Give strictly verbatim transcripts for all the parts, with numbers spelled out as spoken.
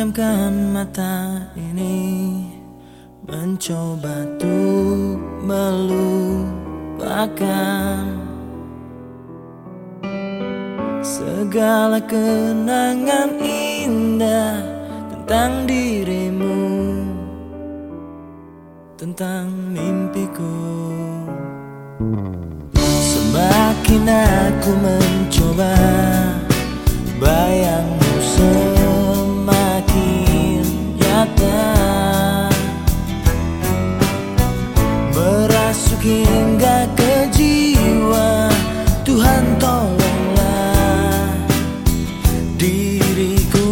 Pejamkan mata ini, mencoba untuk melupakan segala kenangan indah tentang dirimu, tentang mimpiku. Semakin aku mencoba, bayangmu semakin nyata, merasuk hingga ke jiwa. Tuhan tolonglah diriku.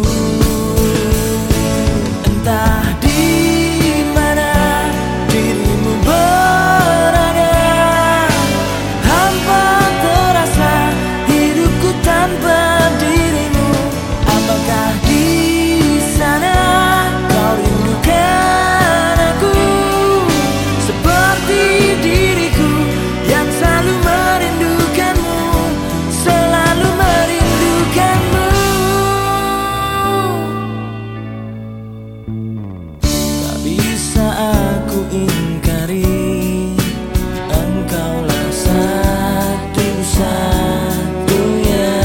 Entah di mana dirimu berada, hampa terasa hidupku tanpa dirimu. Apakah di sana kau rindukan aku seperti diriku yang selalu merindukanmu, selalu merindukanmu. Tak bisa aku ingkari, engkaulah satu-satunya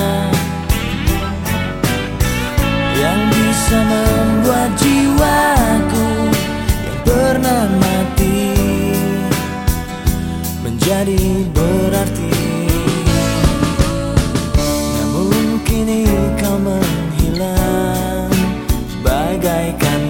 yang bisa membuat jiwaku yang pernah mati menjadi berarti. Namun kini kau menghilang bagaikan